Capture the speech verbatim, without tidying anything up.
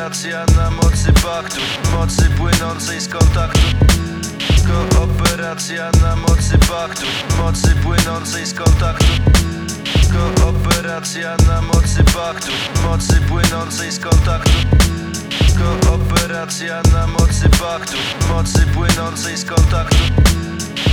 Kooperacja na mocy paktu, mocy płynącej z kontaktu. Kooperacja na mocy paktu, mocy płynącej z kontaktu. Kooperacja na mocy paktu, mocy płynącej z kontaktu. Kooperacja na mocy paktu, mocy płynącej z kontaktu.